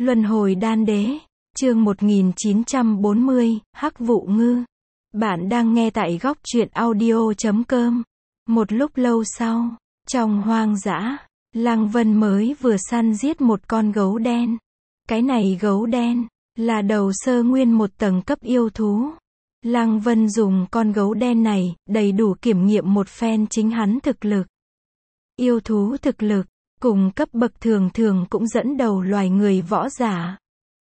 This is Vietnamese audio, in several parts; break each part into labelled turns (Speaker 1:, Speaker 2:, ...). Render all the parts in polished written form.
Speaker 1: Luân hồi đan đế, chương 1940, Hắc Vụ Ngư. Bạn đang nghe tại góc truyện audio.com. Một lúc lâu sau, trong hoang dã, Lăng Vân mới vừa săn giết một con gấu đen. Cái này gấu đen, là đầu sơ nguyên một tầng cấp yêu thú. Lăng Vân dùng con gấu đen này, đầy đủ kiểm nghiệm một phen chính hắn thực lực. Yêu thú thực lực, cùng cấp bậc thường thường cũng dẫn đầu loài người võ giả.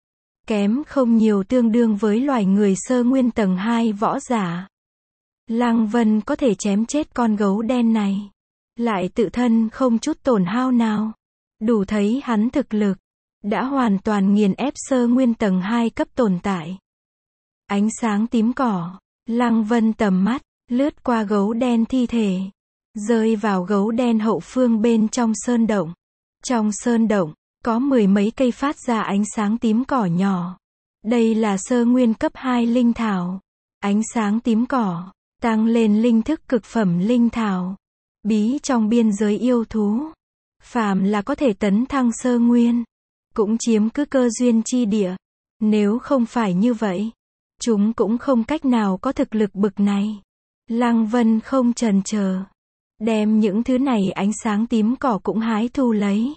Speaker 1: Kém không nhiều, tương đương với loài người sơ nguyên tầng 2 võ giả. Lăng Vân có thể chém chết con gấu đen này, lại tự thân không chút tổn hao nào. Đủ thấy hắn thực lực, đã hoàn toàn nghiền ép sơ nguyên tầng 2 cấp tồn tại. Ánh sáng tím cỏ, Lăng Vân tầm mắt, lướt qua gấu đen thi thể, rơi vào gấu đen hậu phương bên trong sơn động. Trong sơn động, có mười mấy cây phát ra ánh sáng tím cỏ nhỏ. Đây là sơ nguyên cấp 2 linh thảo. Ánh sáng tím cỏ, tăng lên linh thức cực phẩm linh thảo. Bí trong biên giới yêu thú. Phàm là có thể tấn thăng sơ nguyên, cũng chiếm cứ cơ duyên chi địa. Nếu không phải như vậy, chúng cũng không cách nào có thực lực bực này. Lăng Vân không chần chờ, đem những thứ này ánh sáng tím cỏ cũng hái thu lấy.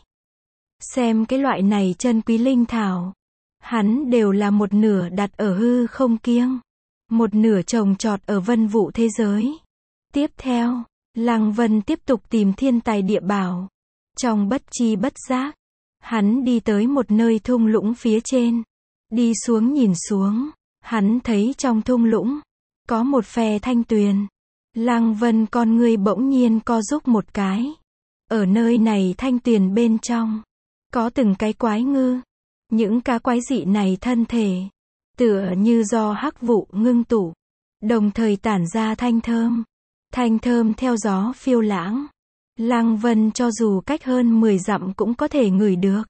Speaker 1: Xem cái loại này chân quý linh thảo, hắn đều là một nửa đặt ở hư không kiêng, một nửa trồng trọt ở vân vụ thế giới. Tiếp theo, Lăng Vân tiếp tục tìm thiên tài địa bảo. Trong bất chi bất giác, hắn đi tới một nơi thung lũng phía trên. Đi xuống nhìn xuống, hắn thấy trong thung lũng, có một phe thanh tuyền. Lăng Vân con ngươi bỗng nhiên co rúm một cái. Ở nơi này thanh tuyền bên trong, có từng cái quái ngư. Những cá quái dị này thân thể, tựa như do hắc vụ ngưng tụ, đồng thời tản ra thanh thơm. Thanh thơm theo gió phiêu lãng. Lăng Vân cho dù cách hơn 10 dặm cũng có thể ngửi được.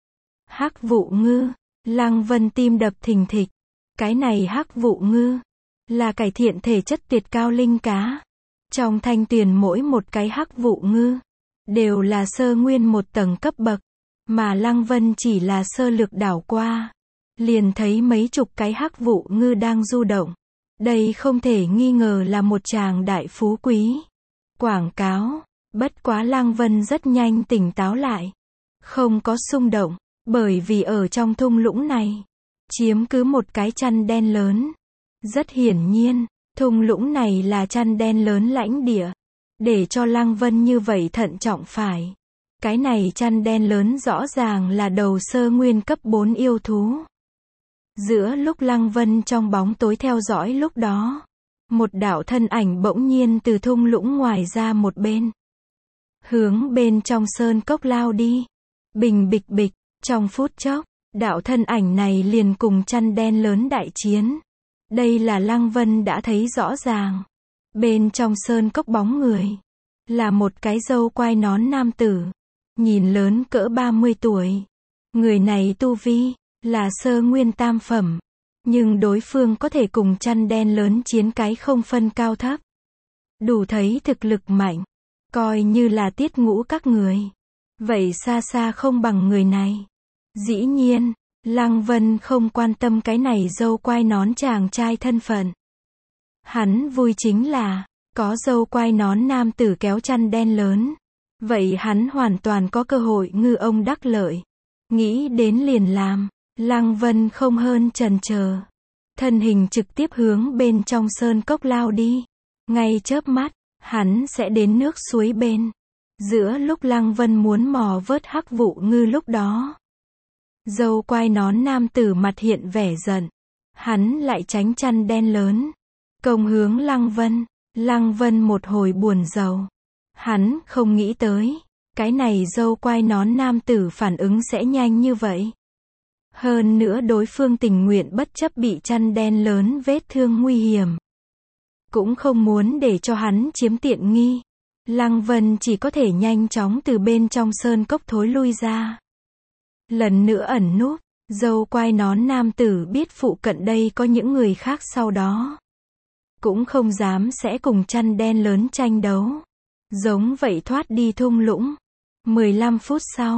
Speaker 1: Hắc vụ ngư, Lăng Vân tim đập thình thịch. Cái này hắc vụ ngư, là cải thiện thể chất tuyệt cao linh cá. Trong thanh tuyền mỗi một cái hắc vụ ngư, đều là sơ nguyên một tầng cấp bậc. Mà Lăng Vân chỉ là sơ lược đảo qua, liền thấy mấy chục cái hắc vụ ngư đang du động. Đây không thể nghi ngờ là một tràng đại phú quý. Quảng cáo, bất quá Lăng Vân rất nhanh tỉnh táo lại. Không có xung động, bởi vì ở trong thung lũng này, chiếm cứ một cái chăn đen lớn. Rất hiển nhiên, thung lũng này là chăn đen lớn lãnh địa. Để cho Lăng Vân như vậy thận trọng phải. Cái này chăn đen lớn rõ ràng là đầu sơ nguyên cấp 4 yêu thú. Giữa lúc Lăng Vân trong bóng tối theo dõi lúc đó, một đạo thân ảnh bỗng nhiên từ thung lũng ngoài ra một bên, hướng bên trong sơn cốc lao đi. Bình bịch bịch, trong phút chốc, đạo thân ảnh này liền cùng chăn đen lớn đại chiến. Đây là Lăng Vân đã thấy rõ ràng. Bên trong sơn cốc bóng người, là một cái râu quai nón nam tử, nhìn lớn cỡ 30 tuổi. Người này tu vi, là sơ nguyên tam phẩm. Nhưng đối phương có thể cùng chăn đen lớn chiến cái không phân cao thấp. Đủ thấy thực lực mạnh. Coi như là tiết ngũ các người. Vậy xa xa không bằng người này. Dĩ nhiên, Lăng Vân không quan tâm cái này râu quai nón chàng trai thân phận. Hắn vui chính là, có râu quai nón nam tử kéo chăn đen lớn. Vậy hắn hoàn toàn có cơ hội ngư ông đắc lợi. Nghĩ đến liền làm. Lăng Vân không hơn chần chờ, thân hình trực tiếp hướng bên trong sơn cốc lao đi. Ngay chớp mắt, hắn sẽ đến nước suối bên. Giữa lúc Lăng Vân muốn mò vớt hắc vụ ngư lúc đó, râu quai nón nam tử mặt hiện vẻ giận. Hắn lại tránh chăn đen lớn, công hướng Lăng Vân. Lăng Vân một hồi buồn rầu. Hắn không nghĩ tới, cái này râu quai nón nam tử phản ứng sẽ nhanh như vậy. Hơn nữa đối phương tình nguyện bất chấp bị chăn đen lớn vết thương nguy hiểm, cũng không muốn để cho hắn chiếm tiện nghi. Lăng Vân chỉ có thể nhanh chóng từ bên trong sơn cốc thối lui ra. Lần nữa ẩn núp, râu quai nón nam tử biết phụ cận đây có những người khác, sau đó cũng không dám sẽ cùng chăn đen lớn tranh đấu. Giống vậy thoát đi thung lũng. 15 phút sau,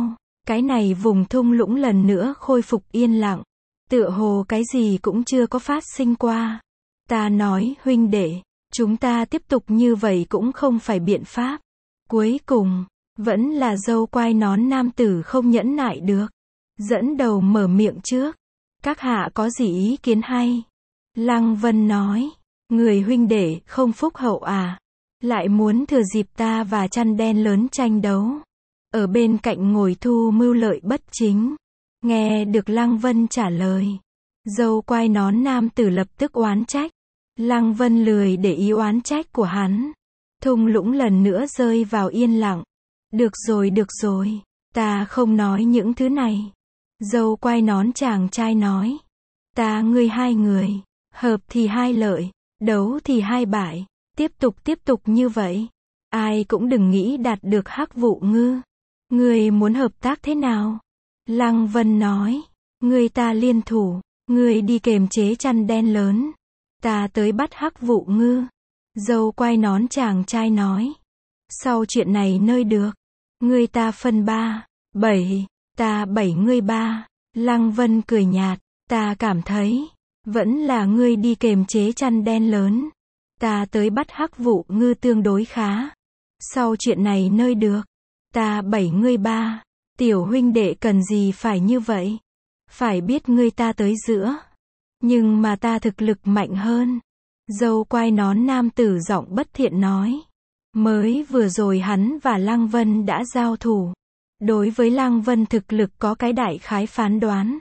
Speaker 1: Cái này vùng thung lũng lần nữa khôi phục yên lặng. Tựa hồ cái gì cũng chưa có phát sinh qua. Ta nói, huynh đệ, chúng ta tiếp tục như vậy cũng không phải biện pháp. Cuối cùng, vẫn là dâu quai nón nam tử không nhẫn nại được. Dẫn đầu mở miệng trước. Các hạ có gì ý kiến hay? Lăng Vân nói, người huynh đệ không phúc hậu à? Lại muốn thừa dịp ta và chăn đen lớn tranh đấu. Ở bên cạnh ngồi thu mưu lợi bất chính. Nghe được Lăng Vân trả lời. Dâu quai nón nam tử lập tức oán trách. Lăng Vân lười để ý oán trách của hắn. Thung lũng lần nữa rơi vào yên lặng. Được rồi, ta không nói những thứ này. Dâu quai nón chàng trai nói. Ta ngươi hai người, hợp thì hai lợi, đấu thì hai bại. Tiếp tục như vậy. Ai cũng đừng nghĩ đạt được Hắc Vụ Ngư. Ngươi muốn hợp tác thế nào? Lăng Vân nói. Ngươi ta liên thủ. Ngươi đi kềm chế chăn đen lớn. Ta tới bắt Hắc Vụ Ngư. Dâu quai nón chàng trai nói. Sau chuyện này nơi được. Ngươi ta phân 3, 7. Ta 7 ngươi 3. Lăng Vân cười nhạt. Ta cảm thấy. Vẫn là ngươi đi kềm chế chăn đen lớn. Ta tới bắt Hắc Vụ Ngư tương đối khá. Sau chuyện này nơi được. Ta 7 ngươi 3. Tiểu huynh đệ cần gì phải như vậy? Phải biết ngươi ta tới giữa. Nhưng mà ta thực lực mạnh hơn. Dâu quai nón nam tử giọng bất thiện nói. Mới vừa rồi hắn và Lăng Vân đã giao thủ. Đối với Lăng Vân thực lực có cái đại khái phán đoán.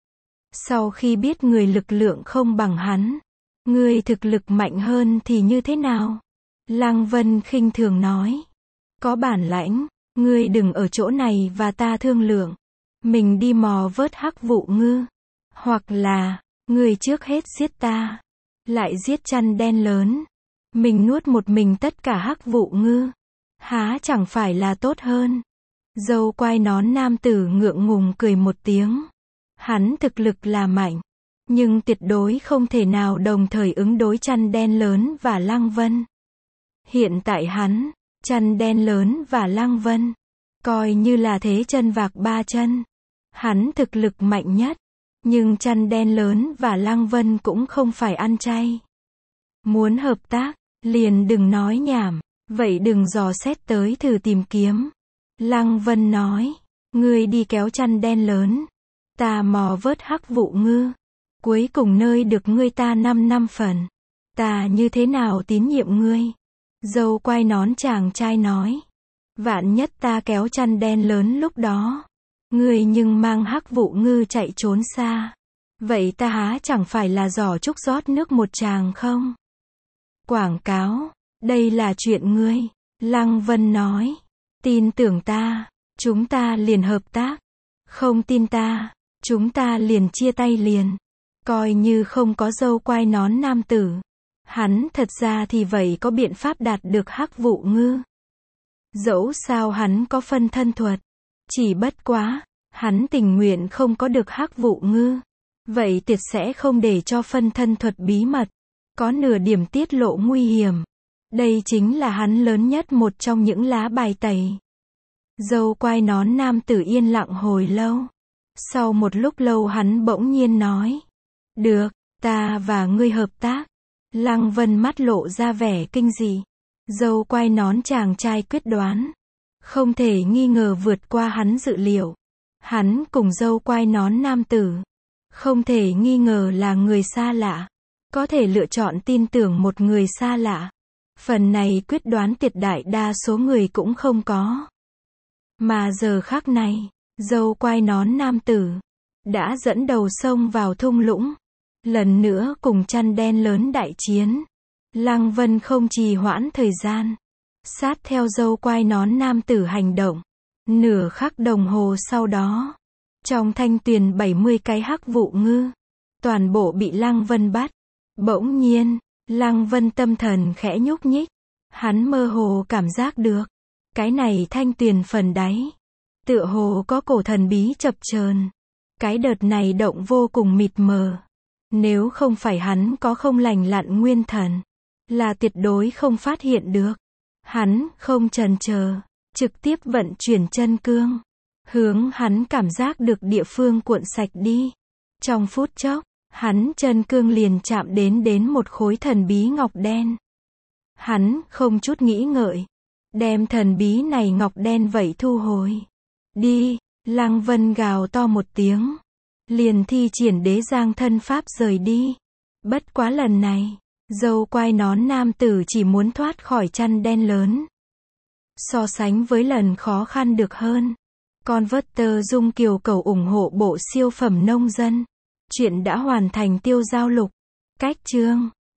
Speaker 1: Sau khi biết người lực lượng không bằng hắn. Người thực lực mạnh hơn thì như thế nào? Lăng Vân khinh thường nói. Có bản lãnh, ngươi đừng ở chỗ này và ta thương lượng. Mình đi mò vớt Hắc Vụ Ngư. Hoặc là, ngươi trước hết giết ta. Lại giết chăn đen lớn. Mình nuốt một mình tất cả Hắc Vụ Ngư. Há chẳng phải là tốt hơn. Dâu quai nón nam tử ngượng ngùng cười một tiếng. Hắn thực lực là mạnh. Nhưng tuyệt đối không thể nào đồng thời ứng đối chăn đen lớn và Lăng Vân. Hiện tại hắn, chăn đen lớn và Lăng Vân, coi như là thế chân vạc ba chân. Hắn thực lực mạnh nhất. Nhưng chăn đen lớn và Lăng Vân cũng không phải ăn chay. Muốn hợp tác, liền đừng nói nhảm. Vậy đừng dò xét tới thử tìm kiếm. Lăng Vân nói. Ngươi đi kéo chăn đen lớn. Ta mò vớt Hắc Vụ Ngư. Cuối cùng nơi được ngươi ta 5 phần. Ta như thế nào tín nhiệm ngươi? Dâu quai nón chàng trai nói. Vạn nhất ta kéo chăn đen lớn lúc đó. Ngươi nhưng mang Hắc Vụ Ngư chạy trốn xa. Vậy ta há chẳng phải là giỏ trúc rót nước một tràng không? Quảng cáo. Đây là chuyện ngươi. Lăng Vân nói. Tin tưởng ta. Chúng ta liền hợp tác. Không tin ta. Chúng ta liền chia tay liền. Coi như không có dâu quai nón nam tử. Hắn thật ra thì vậy có biện pháp đạt được Hắc Vụ Ngư. Dẫu sao hắn có phân thân thuật. Chỉ bất quá, hắn tình nguyện không có được Hắc Vụ Ngư. Vậy tuyệt sẽ không để cho phân thân thuật bí mật. Có nửa điểm tiết lộ nguy hiểm. Đây chính là hắn lớn nhất một trong những lá bài tẩy. Dâu quai nón nam tử yên lặng hồi lâu. Sau một lúc lâu hắn bỗng nhiên nói. Được, ta và ngươi hợp tác. Lăng Vân mắt lộ ra vẻ kinh dị. Dâu quai nón chàng trai quyết đoán. Không thể nghi ngờ vượt qua hắn dự liệu. Hắn cùng dâu quai nón nam tử. Không thể nghi ngờ là người xa lạ. Có thể lựa chọn tin tưởng một người xa lạ. Phần này quyết đoán tuyệt đại đa số người cũng không có. Mà giờ khắc này, dâu quai nón nam tử đã dẫn đầu xông vào thung lũng. Lần nữa cùng chăn đen lớn đại chiến. Lăng Vân không trì hoãn thời gian. Sát theo dâu quai nón nam tử hành động. Nửa khắc đồng hồ sau đó. Trong thanh tuyền 70 cái Hắc Vụ Ngư. Toàn bộ bị Lăng Vân bắt. Bỗng nhiên, Lăng Vân tâm thần khẽ nhúc nhích. Hắn mơ hồ cảm giác được. Cái này thanh tuyền phần đáy. Tựa hồ có cổ thần bí chập chờn. Cái đợt này động vô cùng mịt mờ. Nếu không phải hắn có không lành lặn nguyên thần. Là tuyệt đối không phát hiện được. Hắn không chần chờ. Trực tiếp vận chuyển chân cương. hướng hắn cảm giác được địa phương cuộn sạch đi. Trong phút chốc, hắn chân cương liền chạm đến một khối thần bí ngọc đen. Hắn không chút nghĩ ngợi, đem thần bí này ngọc đen vậy thu hồi. Đi, Lăng Vân gào to một tiếng, liền thi triển đế giang thân pháp rời đi. Bất quá lần này, dâu quai nón nam tử chỉ muốn thoát khỏi chăn đen lớn. So sánh với lần khó khăn được hơn. Converter Dung Kiều cầu ủng hộ bộ siêu phẩm nông dân. Chuyện đã hoàn thành. Tiêu Giao Lục. Cách chương